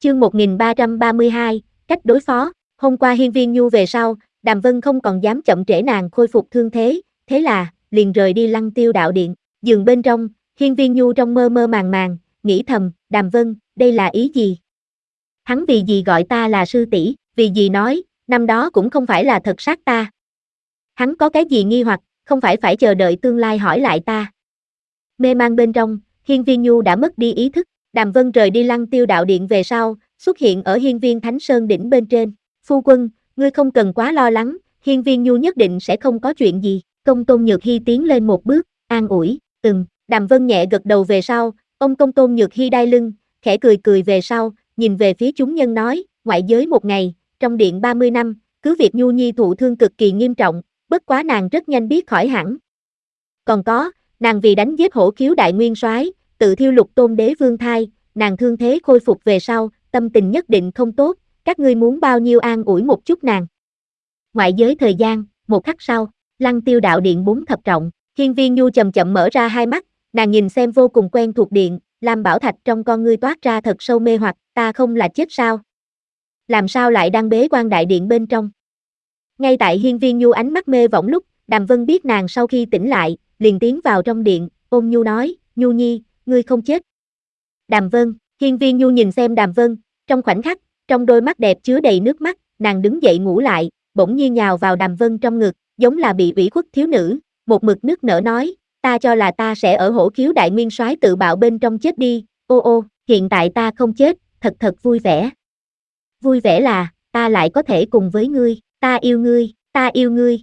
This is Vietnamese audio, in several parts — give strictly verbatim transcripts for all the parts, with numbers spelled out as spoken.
Chương một nghìn ba trăm ba mươi hai, cách đối phó. Hôm qua Hiên Viên Nhu về sau, Đàm Vân không còn dám chậm trễ nàng khôi phục thương thế, thế là, liền rời đi Lăng Tiêu đạo điện. Giường bên trong, Hiên Viên Nhu trong mơ mơ màng màng, nghĩ thầm, Đàm Vân, đây là ý gì? Hắn vì gì gọi ta là sư tỷ, vì gì nói, năm đó cũng không phải là thật sát ta. Hắn có cái gì nghi hoặc, không phải phải chờ đợi tương lai hỏi lại ta. Mê mang bên trong, Hiên Viên Nhu đã mất đi ý thức. Đàm Vân rời đi Lăng Tiêu đạo điện về sau, xuất hiện ở Hiên Viên Thánh Sơn đỉnh bên trên. Phu quân, ngươi không cần quá lo lắng, Hiên Viên Nhu nhất định sẽ không có chuyện gì. Công Tôn Nhược Hy tiến lên một bước, an ủi, ừm. Đàm Vân nhẹ gật đầu về sau, ông Công Tôn Nhược Hy đai lưng, khẽ cười cười về sau, nhìn về phía chúng nhân nói, ngoại giới một ngày, trong điện ba mươi năm, cứ việc Nhu Nhi thụ thương cực kỳ nghiêm trọng, bất quá nàng rất nhanh biết khỏi hẳn. Còn có, nàng vì đánh giết Hổ Khiếu đại nguyên soái, tự thiêu Lục Tôn đế vương thai, nàng thương thế khôi phục về sau, tâm tình nhất định không tốt, các ngươi muốn bao nhiêu an ủi một chút nàng. Ngoại giới thời gian, một khắc sau, Lăng Tiêu đạo điện bốn thập trọng, Hiên Viên Nhu chậm chậm mở ra hai mắt, nàng nhìn xem vô cùng quen thuộc điện, Lam Bảo Thạch trong con ngươi toát ra thật sâu mê hoặc, ta không là chết sao? Làm sao lại đang bế quan đại điện bên trong? Ngay tại Hiên Viên Nhu ánh mắt mê võng lúc, Đàm Vân biết nàng sau khi tỉnh lại, liền tiến vào trong điện, ôm Nhu nói, Nhu Nhi, ngươi không chết. Đàm Vân, Hiên Viên Nhu nhìn xem Đàm Vân, trong khoảnh khắc, trong đôi mắt đẹp chứa đầy nước mắt, nàng đứng dậy ngủ lại, bỗng nhiên nhào vào Đàm Vân trong ngực, giống là bị ủy khuất thiếu nữ, một mực nước nở nói, ta cho là ta sẽ ở Hổ Khiếu đại nguyên soái tự bạo bên trong chết đi, ô ô, hiện tại ta không chết, thật thật vui vẻ. Vui vẻ là, ta lại có thể cùng với ngươi, ta yêu ngươi, ta yêu ngươi.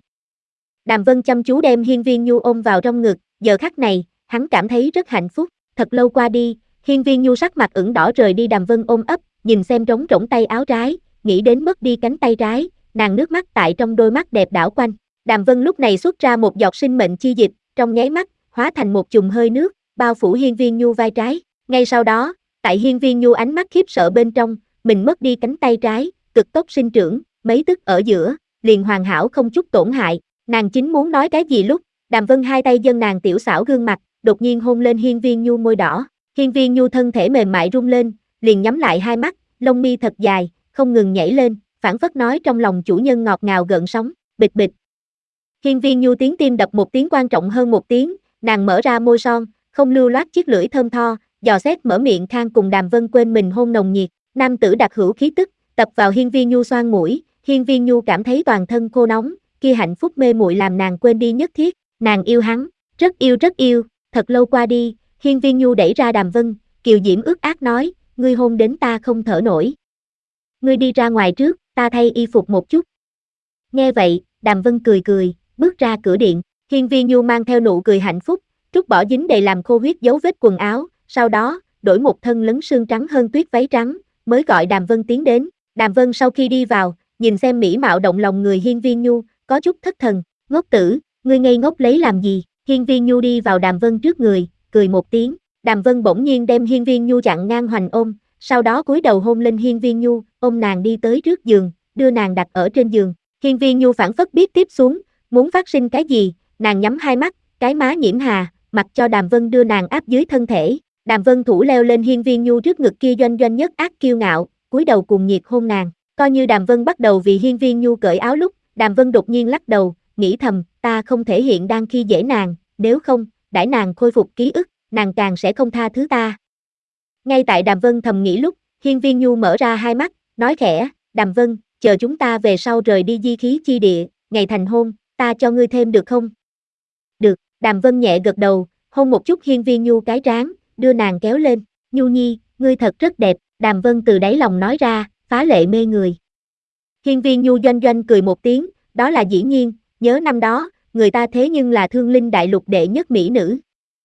Đàm Vân chăm chú đem Hiên Viên Nhu ôm vào trong ngực, giờ khắc này, hắn cảm thấy rất hạnh phúc, thật lâu qua đi, Hiên Viên Nhu sắc mặt ửng đỏ rời đi Đàm Vân ôm ấp, nhìn xem trống rỗng tay áo trái, nghĩ đến mất đi cánh tay trái, nàng nước mắt tại trong đôi mắt đẹp đảo quanh. Đàm Vân lúc này xuất ra một giọt sinh mệnh chi dịch, trong nháy mắt, hóa thành một chùm hơi nước, bao phủ Hiên Viên Nhu vai trái. Ngay sau đó, tại Hiên Viên Nhu ánh mắt khiếp sợ bên trong, mình mất đi cánh tay trái, cực tốc sinh trưởng, mấy tức ở giữa, liền hoàn hảo không chút tổn hại. Nàng chính muốn nói cái gì lúc, Đàm Vân hai tay dâng nàng tiểu xảo gương mặt, đột nhiên hôn lên Hiên Viên Nhu môi đỏ. Hiên Viên Nhu thân thể mềm mại rung lên, liền nhắm lại hai mắt, lông mi thật dài, không ngừng nhảy lên, phảng phất nói trong lòng chủ nhân ngọt ngào gợn sóng, bịch bịch. Hiên Viên Nhu tiếng tim đập một tiếng quan trọng hơn một tiếng, nàng mở ra môi son, không lưu loát chiếc lưỡi thơm tho, dò xét mở miệng khang cùng Đàm Vân quên mình hôn nồng nhiệt, nam tử đặc hữu khí tức, tập vào Hiên Viên Nhu xoang mũi, Hiên Viên Nhu cảm thấy toàn thân khô nóng, kia hạnh phúc mê muội làm nàng quên đi nhất thiết, nàng yêu hắn, rất yêu rất yêu, thật lâu qua đi, Hiên Viên Nhu đẩy ra Đàm Vân, kiều diễm ước ác nói, ngươi hôn đến ta không thở nổi. Ngươi đi ra ngoài trước, ta thay y phục một chút. Nghe vậy, Đàm Vân cười cười, bước ra cửa điện, Hiên Viên Nhu mang theo nụ cười hạnh phúc, trút bỏ dính đầy làm khô huyết dấu vết quần áo, sau đó, đổi một thân lấn sương trắng hơn tuyết váy trắng, mới gọi Đàm Vân tiến đến. Đàm Vân sau khi đi vào, nhìn xem mỹ mạo động lòng người Hiên Viên Nhu, có chút thất thần, ngốc tử, ngươi ngây ngốc lấy làm gì? Hiên Viên Nhu đi vào Đàm Vân trước người, cười một tiếng, Đàm Vân bỗng nhiên đem Hiên Viên Nhu chặn ngang hoành ôm, sau đó cúi đầu hôn lên Hiên Viên Nhu, ôm nàng đi tới trước giường, đưa nàng đặt ở trên giường. Hiên Viên Nhu phảng phất biết tiếp xuống, muốn phát sinh cái gì, nàng nhắm hai mắt, cái má nhiễm hà, mặc cho Đàm Vân đưa nàng áp dưới thân thể. Đàm Vân thủ leo lên Hiên Viên Nhu trước ngực kia doanh doanh nhất ác kiêu ngạo, cúi đầu cùng nhiệt hôn nàng. Coi như Đàm Vân bắt đầu vì Hiên Viên Nhu cởi áo lúc, Đàm Vân đột nhiên lắc đầu, nghĩ thầm, ta không thể hiện đang khi dễ nàng, nếu không, đãi nàng khôi phục ký ức, nàng càng sẽ không tha thứ ta. Ngay tại Đàm Vân thầm nghĩ lúc, Hiên Viên Nhu mở ra hai mắt, nói khẽ, Đàm Vân, chờ chúng ta về sau rời đi di khí chi địa, ngày thành hôn, ta cho ngươi thêm được không? Được, Đàm Vân nhẹ gật đầu, hôn một chút Hiên Viên Nhu cái trán, đưa nàng kéo lên, Nhu Nhi, ngươi thật rất đẹp, Đàm Vân từ đáy lòng nói ra, phá lệ mê người. Hiên Viên Nhu doanh doanh cười một tiếng, đó là dĩ nhiên, nhớ năm đó, người ta thế nhưng là Thương Linh đại lục đệ nhất mỹ nữ.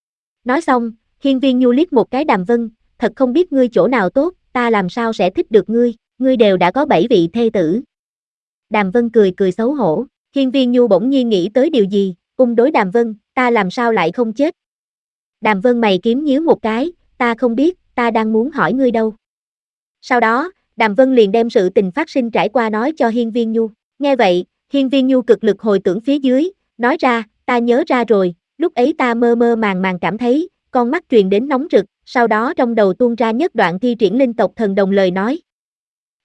Nói xong, Hiên Viên Nhu liếc một cái Đàm Vân, thật không biết ngươi chỗ nào tốt, ta làm sao sẽ thích được ngươi, ngươi đều đã có bảy vị thê tử. Đàm Vân cười cười xấu hổ, Hiên Viên Nhu bỗng nhiên nghĩ tới điều gì, ung đối Đàm Vân, ta làm sao lại không chết. Đàm Vân mày kiếm nhíu một cái, ta không biết, ta đang muốn hỏi ngươi đâu. Sau đó, Đàm Vân liền đem sự tình phát sinh trải qua nói cho Hiên Viên Nhu, nghe vậy, Hiên Viên Nhu cực lực hồi tưởng phía dưới, nói ra, ta nhớ ra rồi, lúc ấy ta mơ mơ màng màng cảm thấy, con mắt truyền đến nóng rực, sau đó trong đầu tuôn ra nhất đoạn thi triển linh tộc thần đồng lời nói,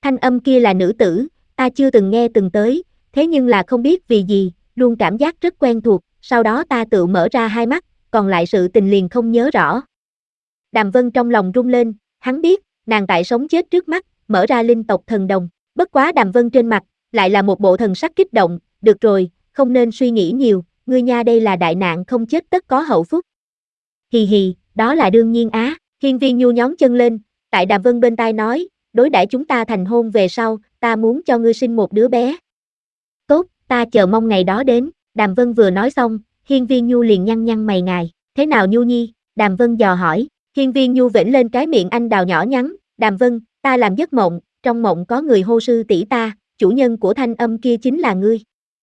Thanh âm kia là nữ tử, ta chưa từng nghe từng tới, thế nhưng là không biết vì gì, luôn cảm giác rất quen thuộc, sau đó ta tự mở ra hai mắt, còn lại sự tình liền không nhớ rõ. Đàm Vân trong lòng rung lên, hắn biết, nàng tại sống chết trước mắt, mở ra linh tộc thần đồng, bất quá Đàm Vân trên mặt, lại là một bộ thần sắc kích động, được rồi, không nên suy nghĩ nhiều, ngươi nha đây là đại nạn không chết tất có hậu phúc. Hì hì, đó là đương nhiên á, Hiên Viên Nhu nhón chân lên, tại Đàm Vân bên tai nói, đối đãi chúng ta thành hôn về sau, ta muốn cho ngươi sinh một đứa bé. Tốt, ta chờ mong ngày đó đến, Đàm Vân vừa nói xong, Hiên Viên Nhu liền nhăn nhăn mày ngài, thế nào Nhu Nhi, Đàm Vân dò hỏi, Hiên Viên Nhu vểnh lên cái miệng anh đào nhỏ nhắn, Đàm Vân, ta làm giấc mộng, trong mộng có người hô sư tỷ ta, chủ nhân của thanh âm kia chính là ngươi.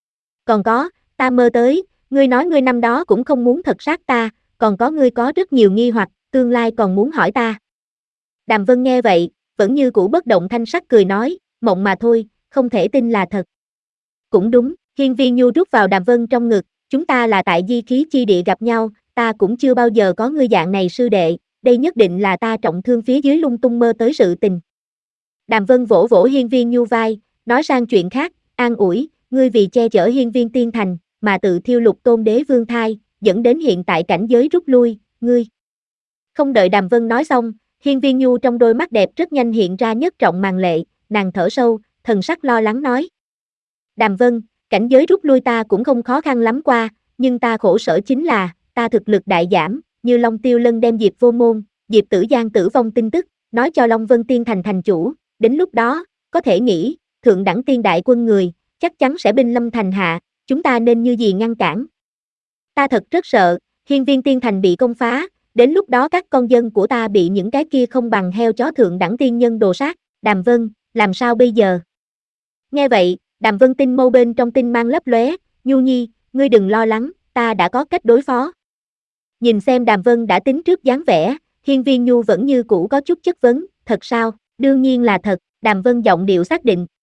Còn có, ta mơ tới, ngươi nói ngươi năm đó cũng không muốn thật sát ta, còn có ngươi có rất nhiều nghi hoặc, tương lai còn muốn hỏi ta. Đàm Vân nghe vậy, vẫn như cũ bất động thanh sắc cười nói, mộng mà thôi, không thể tin là thật. Cũng đúng, Hiên Viên Nhu rút vào Đàm Vân trong ngực, chúng ta là tại di khí chi địa gặp nhau, ta cũng chưa bao giờ có ngươi dạng này sư đệ, đây nhất định là ta trọng thương phía dưới lung tung mơ tới sự tình. Đàm Vân vỗ vỗ Hiên Viên Nhu vai, nói sang chuyện khác, an ủi, ngươi vì che chở Hiên Viên Tiên Thành, mà tự thiêu lục tôn đế vương thai, dẫn đến hiện tại cảnh giới rút lui, ngươi. Không đợi Đàm Vân nói xong, Hiên Viên Nhu trong đôi mắt đẹp rất nhanh hiện ra nhất trọng màn lệ, nàng thở sâu, thần sắc lo lắng nói. Đàm Vân, cảnh giới rút lui ta cũng không khó khăn lắm qua, nhưng ta khổ sở chính là, ta thực lực đại giảm, như Long Tiêu Lân đem Diệp Vô Môn, Diệp Tử Giang tử vong tin tức, nói cho Long Vân Tiên Thành thành chủ, đến lúc đó, có thể nghĩ, thượng đẳng tiên đại quân người, chắc chắn sẽ binh lâm thành hạ, chúng ta nên như gì ngăn cản. Ta thật rất sợ, Hiên Viên Tiên Thành bị công phá, đến lúc đó các con dân của ta bị những cái kia không bằng heo chó thượng đẳng tiên nhân đồ sát, Đàm Vân, làm sao bây giờ? Nghe vậy, Đàm Vân tinh mâu bên trong tinh mang lấp lóe, Nhu Nhi, ngươi đừng lo lắng, ta đã có cách đối phó. Nhìn xem Đàm Vân đã tính trước dáng vẻ, Hiên Viên Nhu vẫn như cũ có chút chất vấn, thật sao? Đương nhiên là thật, Đàm Vân giọng điệu xác định,